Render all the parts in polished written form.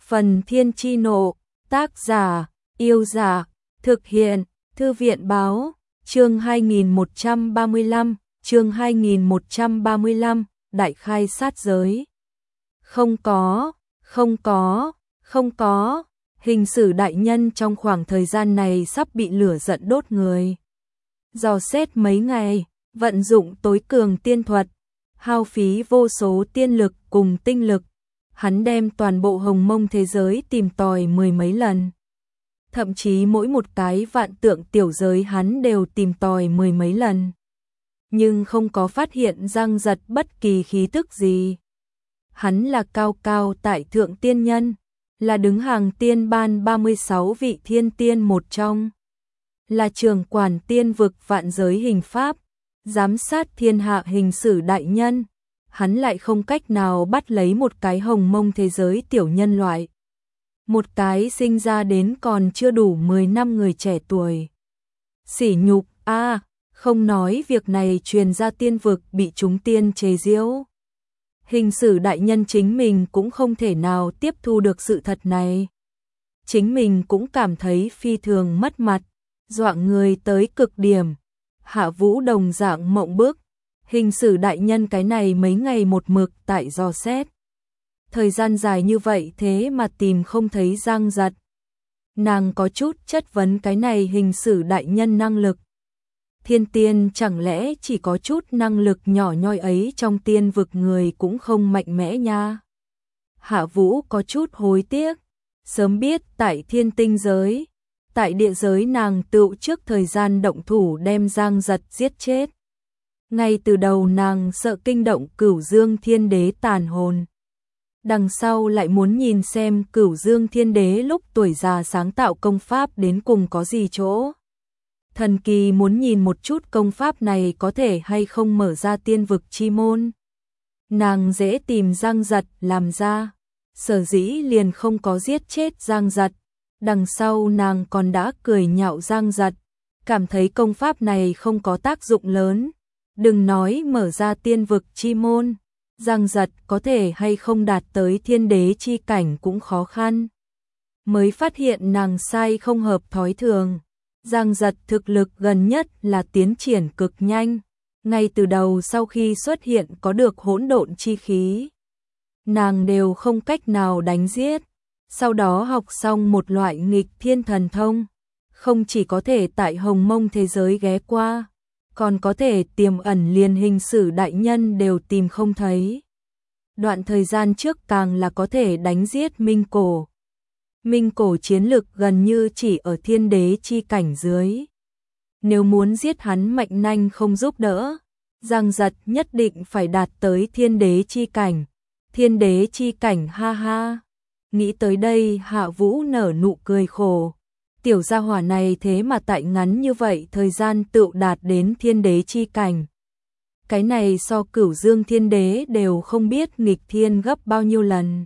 Phần Thiên Chi Nộ, tác giả, Yêu Giả, thực hiện, Thư viện Báo, chương 2135, chương 2135, Đại khai sát giới. Không có, hình sử đại nhân trong khoảng thời gian này sắp bị lửa giận đốt người. Dò xét mấy ngày, vận dụng tối cường tiên thuật, hao phí vô số tiên lực cùng tinh lực, hắn đem toàn bộ hồng mông thế giới tìm tòi mười mấy lần. Thậm chí mỗi một cái vạn tượng tiểu giới hắn đều tìm tòi mười mấy lần. Nhưng không có phát hiện răng giật bất kỳ khí tức gì. Hắn là cao cao tại thượng tiên nhân, là đứng hàng tiên ban 36 vị thiên tiên một trong, là trưởng quản tiên vực vạn giới hình pháp, giám sát thiên hạ hình sử đại nhân. Hắn lại không cách nào bắt lấy một cái hồng mông thế giới tiểu nhân loại. Một cái sinh ra đến còn chưa đủ 10 năm người trẻ tuổi. Sỉ nhục không nói việc này truyền ra tiên vực bị chúng tiên chế giễu. Hình sử đại nhân chính mình cũng không thể nào tiếp thu được sự thật này. Chính mình cũng cảm thấy phi thường mất mặt, dọa người tới cực điểm. Hạ Vũ đồng dạng mộng bức. Hình sử đại nhân cái này mấy ngày một mực tại dò xét. Thời gian dài như vậy thế mà tìm không thấy răng giật. Nàng có chút chất vấn cái này hình sử đại nhân năng lực. Thiên tiên chẳng lẽ chỉ có chút năng lực nhỏ nhoi ấy trong tiên vực người cũng không mạnh mẽ nha. Hạ Vũ có chút hối tiếc. Sớm biết tại thiên tinh giới, tại địa giới nàng tựu trước thời gian động thủ đem răng giật giết chết. Ngay từ đầu nàng sợ kinh động Cửu Dương Thiên Đế tàn hồn. Đằng sau lại muốn nhìn xem Cửu Dương Thiên Đế lúc tuổi già sáng tạo công pháp đến cùng có gì chỗ. Thần kỳ muốn nhìn một chút công pháp này có thể hay không mở ra tiên vực chi môn. Nàng dễ tìm răng giật làm ra, sở dĩ liền không có giết chết răng giật. Đằng sau nàng còn đã cười nhạo răng giật, cảm thấy công pháp này không có tác dụng lớn. Đừng nói mở ra tiên vực chi môn, răng giật có thể hay không đạt tới thiên đế chi cảnh cũng khó khăn. Mới phát hiện nàng sai không hợp thói thường. Răng giật thực lực gần nhất là tiến triển cực nhanh. Ngay từ đầu sau khi xuất hiện có được hỗn độn chi khí, nàng đều không cách nào đánh giết. Sau đó học xong một loại nghịch thiên thần thông, không chỉ có thể tại hồng mông thế giới ghé qua, còn có thể tiềm ẩn liền hình sử đại nhân đều tìm không thấy. Đoạn thời gian trước càng là có thể đánh giết Minh Cổ. Minh Cổ chiến lực gần như chỉ ở thiên đế chi cảnh dưới. Nếu muốn giết hắn mạnh nanh không giúp đỡ, răng giật nhất định phải đạt tới thiên đế chi cảnh. Thiên đế chi cảnh ha ha. Nghĩ tới đây Hạ Vũ nở nụ cười khổ. Tiểu gia hỏa này thế mà tại ngắn như vậy thời gian tựu đạt đến thiên đế chi cảnh. Cái này so Cửu Dương Thiên Đế đều không biết nghịch thiên gấp bao nhiêu lần.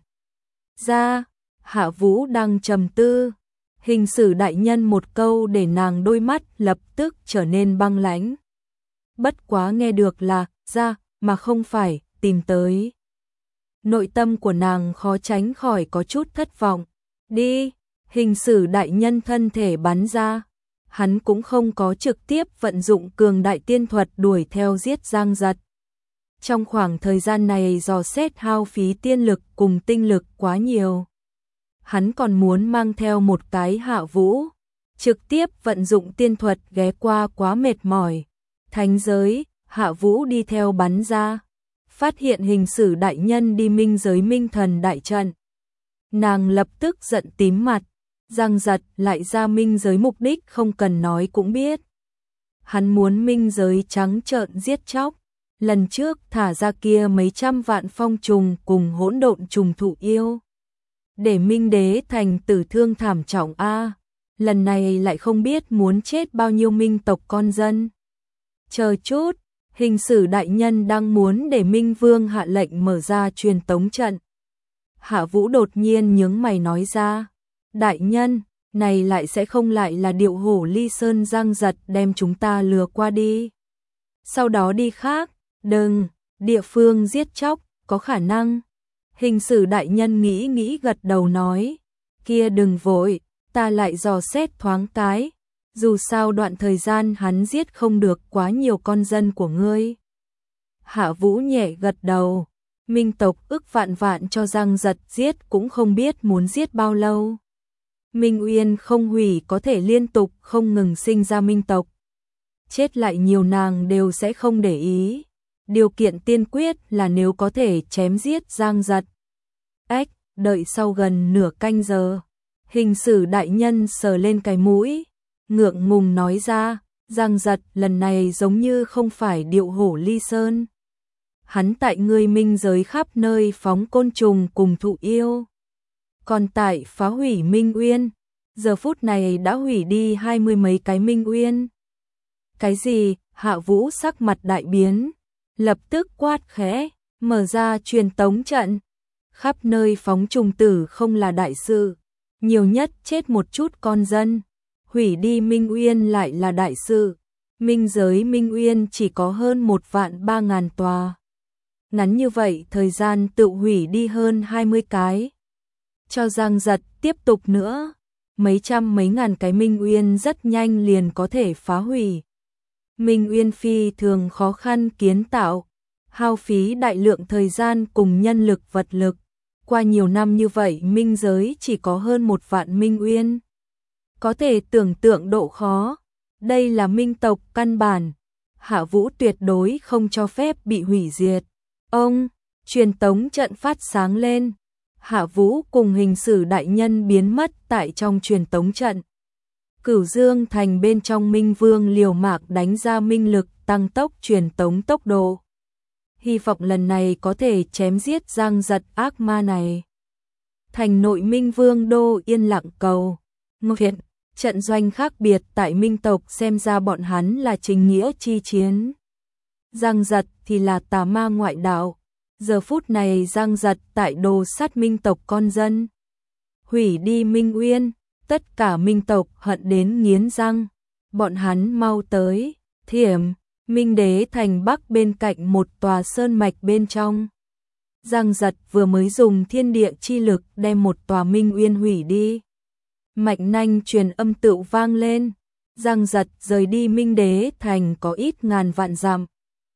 Hạ Vũ đang trầm tư. Hình sử đại nhân một câu để nàng đôi mắt lập tức trở nên băng lãnh. Bất quá nghe được là ra mà không phải tìm tới. Nội tâm của nàng khó tránh khỏi có chút thất vọng. Đi. Hình sử đại nhân thân thể bắn ra. Hắn cũng không có trực tiếp vận dụng cường đại tiên thuật đuổi theo giết răng giật. Trong khoảng thời gian này dò xét hao phí tiên lực cùng tinh lực quá nhiều. Hắn còn muốn mang theo một cái Hạ Vũ. Trực tiếp vận dụng tiên thuật ghé qua quá mệt mỏi. Thánh giới, Hạ Vũ đi theo bắn ra. Phát hiện hình sử đại nhân đi minh giới minh thần đại trận. Nàng lập tức giận tím mặt. Răng giật lại ra minh giới mục đích không cần nói cũng biết. Hắn muốn minh giới trắng trợn giết chóc. Lần trước thả ra kia mấy trăm vạn phong trùng cùng hỗn độn trùng thụ yêu. Để minh đế thành tử thương thảm trọng lần này lại không biết muốn chết bao nhiêu minh tộc con dân. Chờ chút, hình sử đại nhân đang muốn để Minh Vương hạ lệnh mở ra truyền tống trận. Hạ Vũ đột nhiên nhướng mày nói ra. Đại nhân, này lại sẽ không lại là điệu hổ ly sơn răng giật đem chúng ta lừa qua đi. Sau đó đi khác, đừng, địa phương giết chóc, có khả năng. Hình sử đại nhân nghĩ nghĩ gật đầu nói, kia đừng vội, ta lại dò xét thoáng cái, dù sao đoạn thời gian hắn giết không được quá nhiều con dân của ngươi. Hạ Vũ nhẹ gật đầu, minh tộc ức vạn vạn cho Giang Giật giết cũng không biết muốn giết bao lâu. Minh Uyên không hủy có thể liên tục không ngừng sinh ra minh tộc. Chết lại nhiều nàng đều sẽ không để ý. Điều kiện tiên quyết là nếu có thể chém giết Giang Giật. Ếch, đợi sau gần nửa canh giờ. Hình sử đại nhân sờ lên cái mũi, ngượng ngùng nói ra, Giang Giật lần này giống như không phải điệu hổ ly sơn. Hắn tại ngươi minh giới khắp nơi phóng côn trùng cùng thụ yêu. Còn tại phá hủy Minh Uyên, giờ phút này đã hủy đi 20 mấy cái Minh Uyên. Cái gì? Hạ Vũ sắc mặt đại biến, lập tức quát khẽ, mở ra truyền tống trận. Khắp nơi phóng trùng tử không là đại sự, nhiều nhất chết một chút con dân, hủy đi Minh Uyên lại là đại sự. Minh giới Minh Uyên chỉ có hơn 1.300.000 tòa. Ngắn như vậy thời gian tự hủy đi hơn 20 cái. Cho Giang Giật tiếp tục nữa, mấy trăm mấy ngàn cái Minh Uyên rất nhanh liền có thể phá hủy. Minh Uyên phi thường khó khăn kiến tạo, hao phí đại lượng thời gian cùng nhân lực vật lực. Qua nhiều năm như vậy Minh giới chỉ có hơn 1 vạn Minh Uyên. Có thể tưởng tượng độ khó, đây là Minh tộc căn bản. Hạ Vũ tuyệt đối không cho phép bị hủy diệt. Ông, truyền tống trận phát sáng lên. Hạ Vũ cùng hình sử đại nhân biến mất tại trong truyền tống trận. Cửu Dương thành bên trong Minh Vương liều mạng đánh ra minh lực tăng tốc truyền tống tốc độ. Hy vọng lần này có thể chém giết Giang Giật ác ma này. Thành nội Minh Vương đô yên lặng cầu. Ngô Thiện, trận doanh khác biệt tại Minh tộc xem ra bọn hắn là chính nghĩa chi chiến. Giang Giật thì là tà ma ngoại đạo. Giờ phút này Giang Giật tại đồ sát Minh tộc con dân. Hủy đi Minh Uyên, tất cả Minh tộc hận đến nghiến răng. Bọn hắn mau tới, Thiểm, Minh Đế thành Bắc bên cạnh một tòa sơn mạch bên trong. Giang Giật vừa mới dùng thiên địa chi lực đem một tòa Minh Uyên hủy đi. Mạch nanh truyền âm tựu vang lên. Giang Giật rời đi Minh Đế thành có ít ngàn vạn dặm.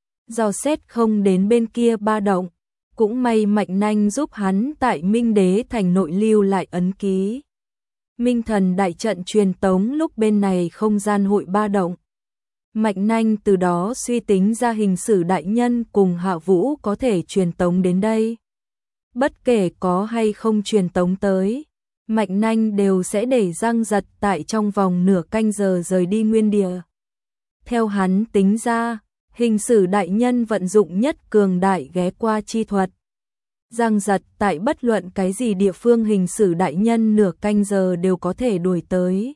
Dò xét không đến bên kia ba động. Cũng may Mạch nanh giúp hắn tại Minh Đế thành nội lưu lại ấn ký. Minh thần đại trận truyền tống lúc bên này không gian hội ba động. Mạch nanh từ đó suy tính ra hình sử đại nhân cùng Hạ Vũ có thể truyền tống đến đây. Bất kể có hay không truyền tống tới, Mạch nanh đều sẽ để Giang Giật tại trong vòng nửa canh giờ rời đi nguyên địa. Theo hắn tính ra, hình sử đại nhân vận dụng nhất cường đại ghé qua chi thuật. Giang Giật tại bất luận cái gì địa phương hình sử đại nhân nửa canh giờ đều có thể đuổi tới.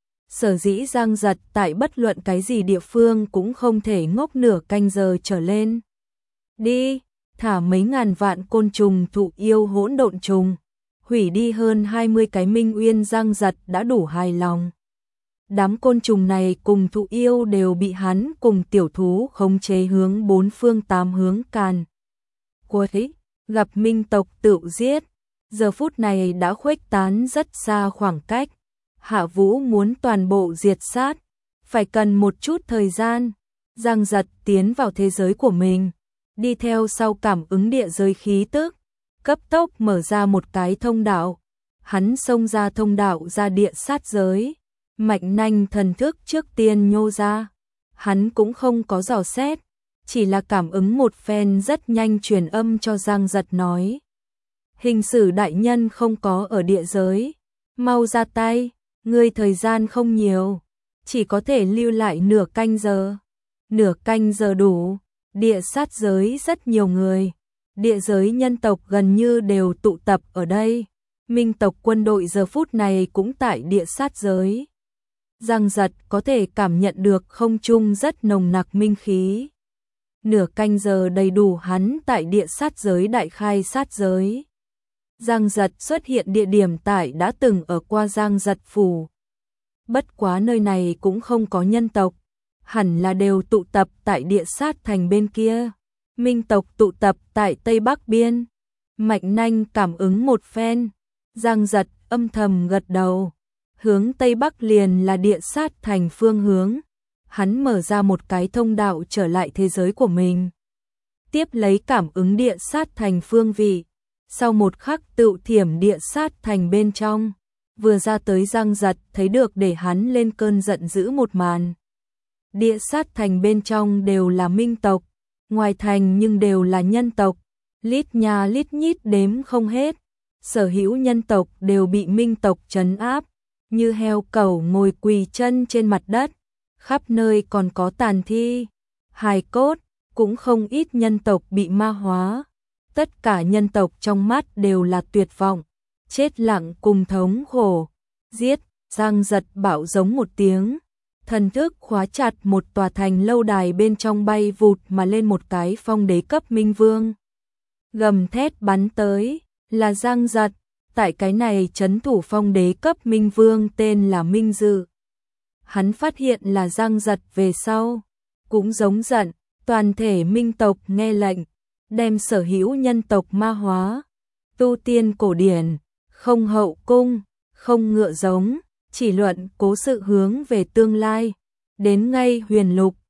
Sở dĩ Giang Giật tại bất luận cái gì địa phương cũng không thể ngốc nửa canh giờ trở lên. Đi, thả mấy ngàn vạn côn trùng thụ yêu hỗn độn trùng, hủy đi hơn 20 cái Minh Uyên. Giang Giật đã đủ hài lòng. Đám côn trùng này cùng thụ yêu đều bị hắn cùng tiểu thú khống chế hướng 4 phương 8 hướng càn quấy, gặp Minh tộc tự giết. Giờ phút này đã khuếch tán rất xa khoảng cách. Hạ Vũ muốn toàn bộ diệt sát, phải cần một chút thời gian. Giang Giật tiến vào thế giới của mình, đi theo sau cảm ứng địa giới khí tức, cấp tốc mở ra một cái thông đạo. Hắn xông ra thông đạo ra địa sát giới. Mạch nanh thần thức trước tiên nhô ra. Hắn cũng không có dò xét, chỉ là cảm ứng một phen rất nhanh truyền âm cho Giang Giật nói. Hình sử đại nhân không có ở địa giới, mau ra tay, ngươi thời gian không nhiều, chỉ có thể lưu lại nửa canh giờ. Nửa canh giờ đủ, địa sát giới rất nhiều người, địa giới nhân tộc gần như đều tụ tập ở đây. Minh tộc quân đội giờ phút này cũng tại địa sát giới. Giang Giật có thể cảm nhận được không trung rất nồng nặc minh khí. Nửa canh giờ đầy đủ hắn tại địa sát giới đại khai sát giới. Giang Giật xuất hiện địa điểm tại đã từng ở qua Giang Giật phủ. Bất quá nơi này cũng không có nhân tộc, hẳn là đều tụ tập tại địa sát thành bên kia. Minh tộc tụ tập tại Tây Bắc Biên. Mạnh Nanh cảm ứng một phen, Giang Giật âm thầm gật đầu, hướng Tây Bắc liền là Địa Sát Thành phương hướng. Hắn mở ra một cái thông đạo trở lại thế giới của mình. Tiếp lấy cảm ứng Địa Sát Thành phương vị, sau một khắc tự thiểm Địa Sát Thành bên trong, vừa ra tới Giang Giật thấy được để hắn lên cơn giận dữ một màn. Địa Sát Thành bên trong đều là minh tộc, ngoài thành nhưng đều là nhân tộc, lít nhà lít nhít đếm không hết. Sở hữu nhân tộc đều bị minh tộc trấn áp, như heo cẩu ngồi quỳ chân trên mặt đất, khắp nơi còn có tàn thi, hài cốt, cũng không ít nhân tộc bị ma hóa. Tất cả nhân tộc trong mắt đều là tuyệt vọng, chết lặng cùng thống khổ. Giết, Giang Giật bảo giống một tiếng, thần thức khóa chặt một tòa thành lâu đài bên trong bay vụt mà lên một cái phong đế cấp minh vương. Gầm thét bắn tới, là Giang Giật, tại cái này trấn thủ phong đế cấp minh vương tên là Minh Dự. Hắn phát hiện là Giang Giật về sau, cũng giống giận, toàn thể minh tộc nghe lệnh, đem sở hữu nhân tộc ma hóa. Tu tiên cổ điển, không hậu cung, không ngựa giống, chỉ luận cố sự hướng về tương lai. Đến ngay huyền lục,